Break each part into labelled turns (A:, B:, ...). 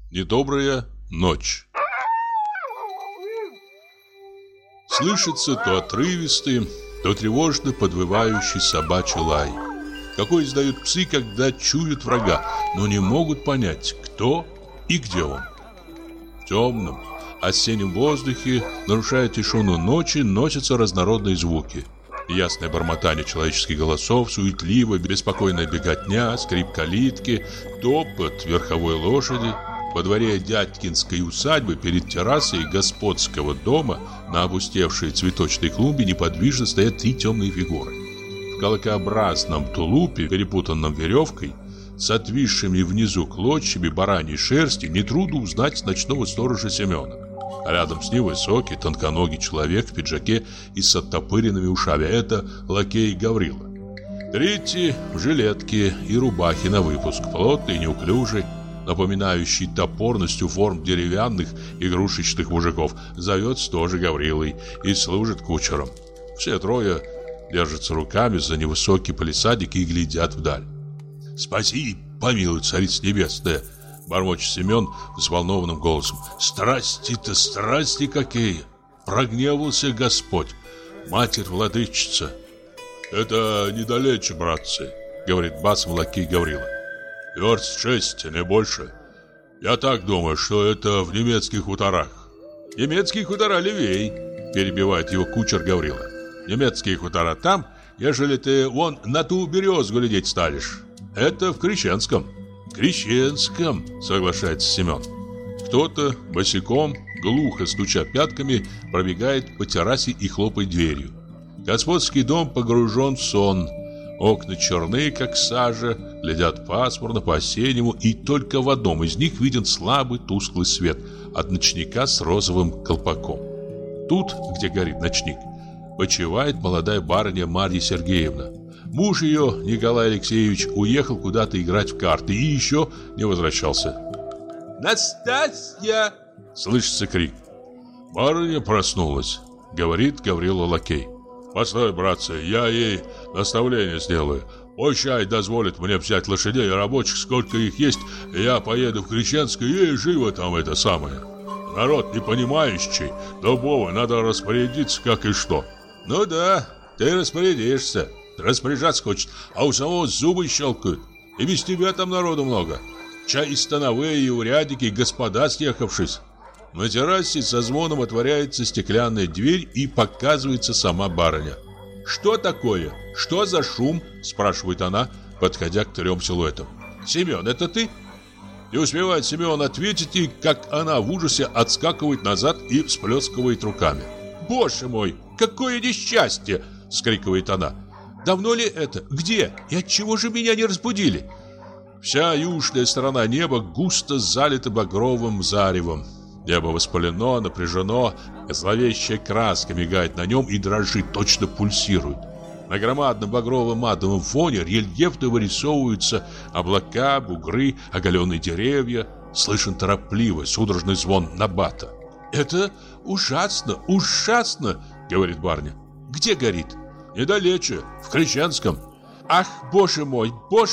A: Недобрая ночь. Слышится то отрывистый, то тревожно подвывающий собачий лай, какой издают псы, когда чуют врага, но не могут понять, кто и где он. В темном осеннем воздухе, нарушая тишину ночи, носятся разнородные звуки. Ясное бормотание человеческих голосов, суетливая, беспокойная беготня, скрип калитки, топот верховой лошади. Во дворе дядькинской усадьбы перед террасой господского дома на опустевшей цветочной клумбе неподвижно стоят три темные фигуры. В колокообразном тулупе, перепутанном веревкой, с отвисшими внизу клочьями бараньей шерсти, нетрудно узнать ночного сторожа Семена. А рядом с ним высокий, тонконогий человек в пиджаке и с оттопыренными ушами. Это лакей Гаврила. Третий в жилетке и рубахе на выпуск, плотный, неуклюжий, напоминающий топорностью форм деревянных игрушечных мужиков, зовется тоже Гаврилой и служит кучером. Все трое держатся руками за невысокий палисадник и глядят вдаль. «Спаси, помилуй, царица небесная!» — бормочет Семен взволнованным голосом. «Страсти-то, страсти какие! Прогневался Господь, Матерь-Владычица!» «Это недалече, братцы!» — говорит басом лакей Гаврила. «Верст 6, не больше. Я так думаю, что это в немецких хуторах». «Немецкие хутора левей», — перебивает его кучер Гаврила. «Немецкие хутора там, ежели ты вон на ту березу глядеть станешь. Это в Крещенском». «Крещенском», — соглашается Семен. Кто-то босиком, глухо стуча пятками, пробегает по террасе и хлопает дверью. Господский дом погружен в сон. Окна черные, как сажа, глядят пасмурно по-осеннему, и только в одном из них виден слабый тусклый свет от ночника с розовым колпаком. Тут, где горит ночник, почивает молодая барыня Марья Сергеевна. Муж ее, Николай Алексеевич, уехал куда-то играть в карты и еще не возвращался. «Настасья!» — слышится крик. Барыня проснулась, говорит Гаврила лакей. «Постой, братцы, я ей наставление сделаю. Пущай дозволит мне взять лошадей и рабочих, сколько их есть, и я поеду в Крещенское, и живо там это самое. Народ не понимающий, дубовый, надо распорядиться как и что». «Ну да, ты распорядишься. Распоряжаться хочет, а у самого зубы щелкают. И без тебя там народу много. Чай и становые, и урядники, и господа съехавшись». На террасе со звоном отворяется стеклянная дверь и показывается сама барыня. «Что такое? Что за шум?» – спрашивает она, подходя к трем силуэтам. «Семен, это ты?» Не успевает Семен ответить, и как она в ужасе отскакивает назад и всплескивает руками. «Боже мой, какое несчастье!» – вскрикивает она. «Давно ли это? Где? И отчего же меня не разбудили?» Вся южная сторона неба густо залита багровым заревом. Небо воспалено, напряжено, зловещая краска мигает на нем и дрожит, точно пульсирует. На громадном багровом матовом фоне рельефно вырисовываются облака, бугры, оголенные деревья. Слышен торопливый, судорожный звон набата. «Это ужасно, ужасно!» — говорит барыня. «Где горит?» «Недалече, в Крещенском». «Ах, боже мой,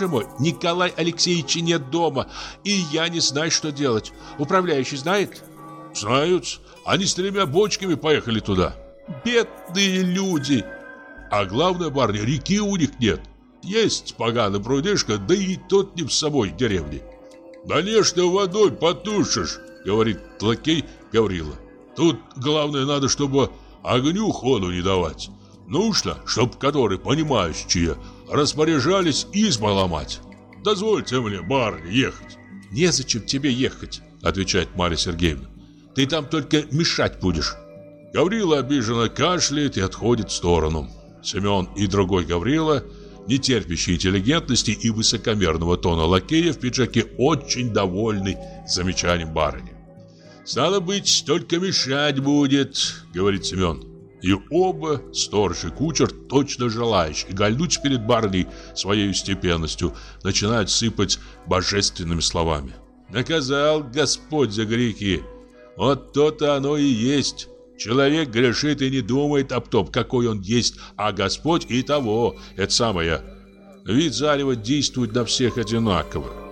A: Николай Алексеевича нет дома, и я не знаю, что делать. Управляющий знает?» «Знают. Они с 3 бочками поехали туда». «Бедные люди!» «А главное, барыня, реки у них нет. Есть поганый прудишка, да и тот не с собой в деревне». «Конечно, водой потушишь», — говорит лакей Гаврила. «Тут главное надо, чтобы огню ходу не давать. Нужно, чтоб которые понимающие распоряжались избы ломать. Дозвольте мне, барыня, ехать». «Незачем тебе ехать», — отвечает Марья Сергеевна. «Ты там только мешать будешь». Гаврила обиженно кашляет и отходит в сторону. Семен и другой Гаврила, не терпящий интеллигентности и высокомерного тона лакея в пиджаке, очень довольны замечанием барыни. «Стало быть, только мешать будет», — говорит Семен. И оба, сторож и кучер, точно желающие гольнуть перед барыней своей степенностью, начинают сыпать божественными словами. «Наказал Господь за грехи. Вот то-то оно и есть. Человек грешит и не думает об том, какой он есть, а Господь и того, это самое. Вид зарева действует на всех одинаково.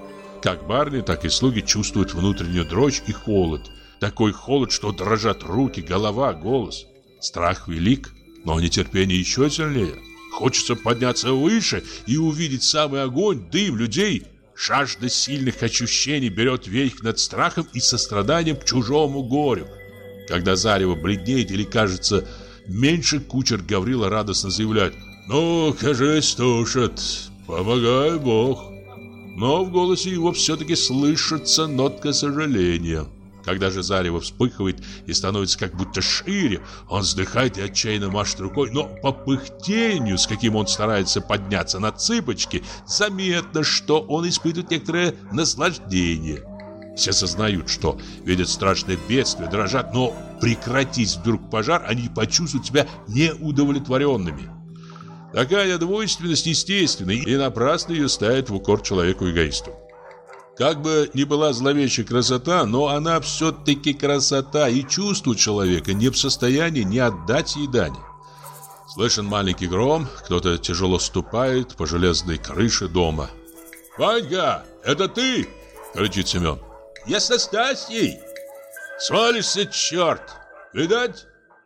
A: Как барыня, так и слуги чувствуют внутреннюю дрожь и холод. Такой холод, что дрожат руки, голова, голос. Страх велик, но нетерпение еще сильнее. Хочется подняться выше и увидеть самый огонь, дым, людей. Жажда сильных ощущений берет верх над страхом и состраданием к чужому горю. Когда зарево бледнеет или кажется меньше, кучер Гаврила радостно заявляет: «Ну, кажись, тушат, помогай Бог». Но в голосе его все-таки слышится нотка сожаления. Когда же зарево вспыхивает и становится как будто шире, он вздыхает и отчаянно машет рукой, но по пыхтению, с каким он старается подняться на цыпочки, заметно, что он испытывает некоторое наслаждение. Все сознают, что видят страшное бедствие, дрожат, но прекратись вдруг пожар, они почувствуют себя неудовлетворенными. Такая двойственность естественна, и напрасно ее ставят в укор человеку-эгоисту. Как бы ни была зловещая красота, но она все-таки красота, и чувство человека не в состоянии не отдать ей дани. Слышен маленький гром, кто-то тяжело ступает по железной крыше дома. «Ванька, это ты?» — кричит Семен. «Я со Стасьей!» «Свалишься, черт! Видать?»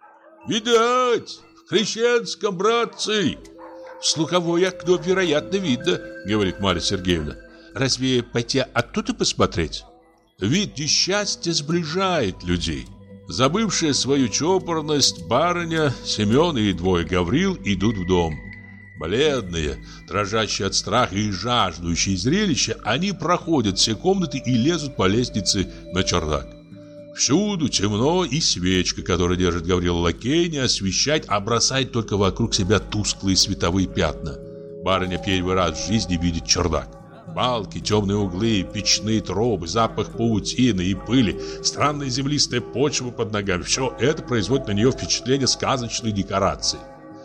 A: «Видать! В Крещенском, братцы!» «В слуховое окно, вероятно, видно», — говорит Марья Сергеевна. «Разве пойти оттуда посмотреть?» Вид несчастья сближает людей. Забывшая свою чопорность, барыня, Семен и двое Гаврил идут в дом. Бледные, дрожащие от страха и жаждущие зрелища, они проходят все комнаты и лезут по лестнице на чердак. Всюду темно, и свечка, которую держит Гаврила лакей, не освещает, а бросает только вокруг себя тусклые световые пятна. Барыня первый раз в жизни видит чердак. Балки, темные углы, печные трубы, запах паутины и пыли, странная землистая почва под ногами — все это производит на нее впечатление сказочной декорации.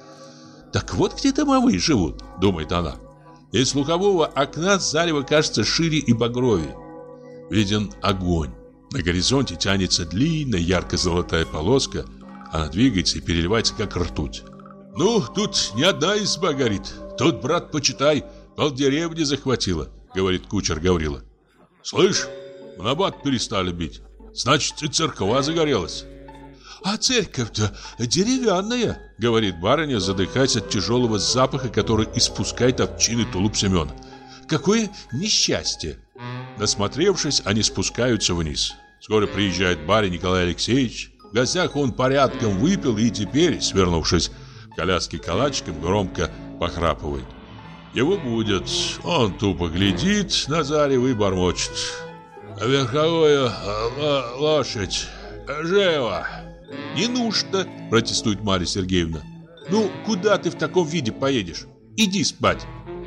A: «Так вот где домовые живут», — думает она. Из слухового окна зарево кажется шире и багровее. Виден огонь. На горизонте тянется длинная ярко-золотая полоска. Она двигается и переливается, как ртуть. «Ну, тут не одна изба горит. Тут, брат, почитай, полдеревни захватило», — говорит кучер Гаврила. «Слышь, в набат перестали бить. Значит, и церква загорелась». «А церковь-то деревянная», — говорит барыня, задыхаясь от тяжелого запаха, который испускает овчинный тулуп Семена. «Какое несчастье!» Насмотревшись, они спускаются вниз. Скоро приезжает барин Николай Алексеевич. В гостях он порядком выпил и теперь, свернувшись в коляске калачиком, громко похрапывает. Его будет. Он тупо глядит на зарево и бормочет: «Верховая лошадь, живо!» «Не нужно!» – протестует Марья Сергеевна. «Ну, куда ты в таком виде поедешь? Иди спать!»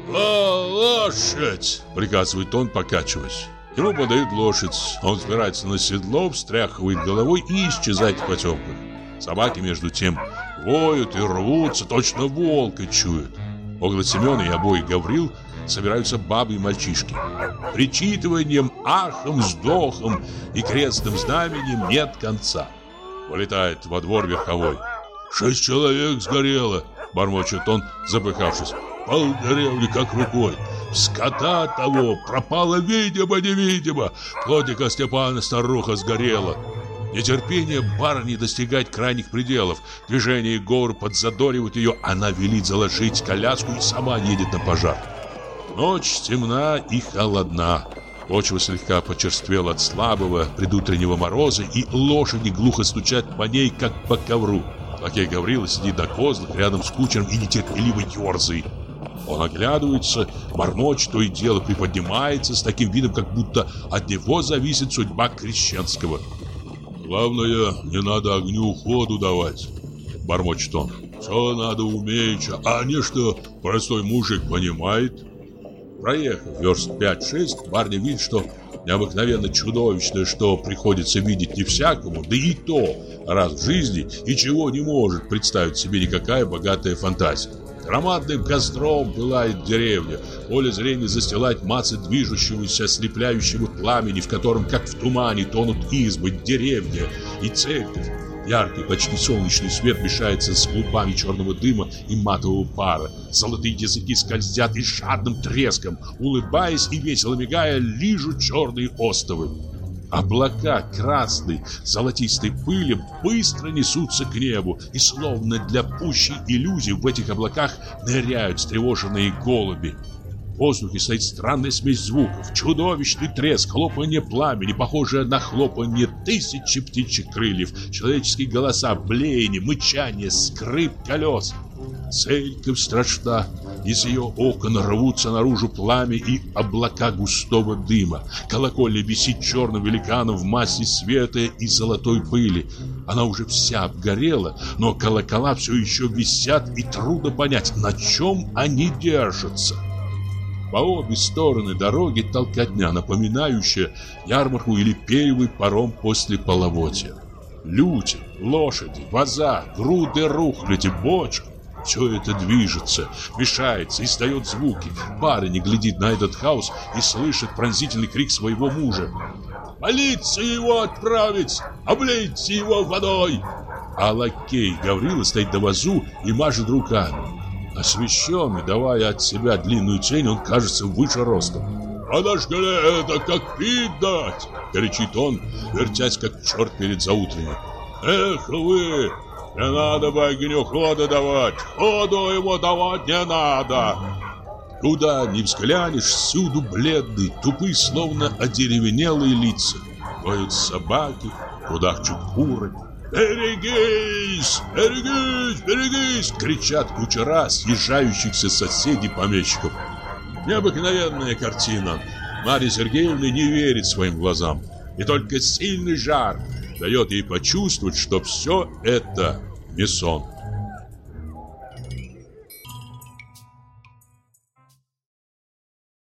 A: «Лошадь!» – приказывает он, покачиваясь. Ему подают лошадь. Он взбирается на седло, встряхивает головой и исчезает в потемках. Собаки, между тем, воют и рвутся, точно волка чуют. Около Семена и обоих Гаврил собираются бабы и мальчишки. Причитыванием, ахом, вздохом и крестным знаменем нет конца. Вылетает во двор верховой. 6 человек сгорело, бормочет он, запыхавшись. Полдеревни как рукой. Скота того пропало видимо-невидимо. Плотника Степана старуха сгорела. Нетерпение барыни достигает крайних пределов. Движение гор подзадоривают ее. Она велит заложить коляску и сама едет на пожар. Ночь темна и холодна. Почва слегка почерствела от слабого предутреннего мороза, и лошади глухо стучат по ней, как по ковру. Лакей Гаврила сидит на козлах рядом с кучером и нетерпеливо ерзает. Он оглядывается, бормочет, то и дело приподнимается с таким видом, как будто от него зависит судьба Крещенского. «Главное, не надо огню ходу давать», — бормочет он. «Все надо умеючи, а не что простой мужик понимает». Проехав верст 5-6, барыня видит, что необыкновенно чудовищное, что приходится видеть не всякому, да и то раз в жизни, и чего не может представить себе никакая богатая фантазия. Громадным костром пылает деревня, поле зрения застилает массы движущегося ослепляющего пламени, в котором, как в тумане, тонут избы, деревня и церковь. Яркий, почти солнечный свет мешается с клубами черного дыма и матового пара. Золотые языки скользят и жадным треском, улыбаясь и весело мигая, лижут черные остовы. Облака красной, золотистой пыли быстро несутся к небу, и словно для пущей иллюзии в этих облаках ныряют встревоженные голуби. В воздухе стоит странная смесь звуков, чудовищный треск, хлопанье пламени, похожее на хлопанье тысячи птичьих крыльев, человеческие голоса, блеяние, мычание, скрип колес. Церковь страшна, из ее окон рвутся наружу пламя и облака густого дыма. Колокольня висит черным великаном в массе света и золотой пыли. Она уже вся обгорела, но колокола все еще висят, и трудно понять, на чем они держатся. По обе стороны дороги толкотня, напоминающая ярмарку или перьевый паром после половодья. Люди, лошади, воза, груды рухляди, бочки. Все это движется, мешается, издает звуки. Барыня глядит на этот хаос и слышит пронзительный крик своего мужа. «Полицию его отправить! Облейте его водой!» А лакей Гаврила стоит на вазу и мажет руками. Освещенный, давая от себя длинную тень, он кажется выше ростом. «Подожгли это, как пить дать!» — кричит он, вертясь, как черт перед заутренним. «Эх вы! Не надо бы огню хода давать! Ходу его давать не надо!» Куда ни взглянешь, всюду бледные, тупые, словно одеревенелые лица. Воют собаки, кудахчут куры. «Берегись! Берегись! Берегись!» — кричат кучера съезжающихся соседей помещиков. Необыкновенная картина. Марья Сергеевна не верит своим глазам. И только сильный жар дает ей почувствовать, что все это не сон.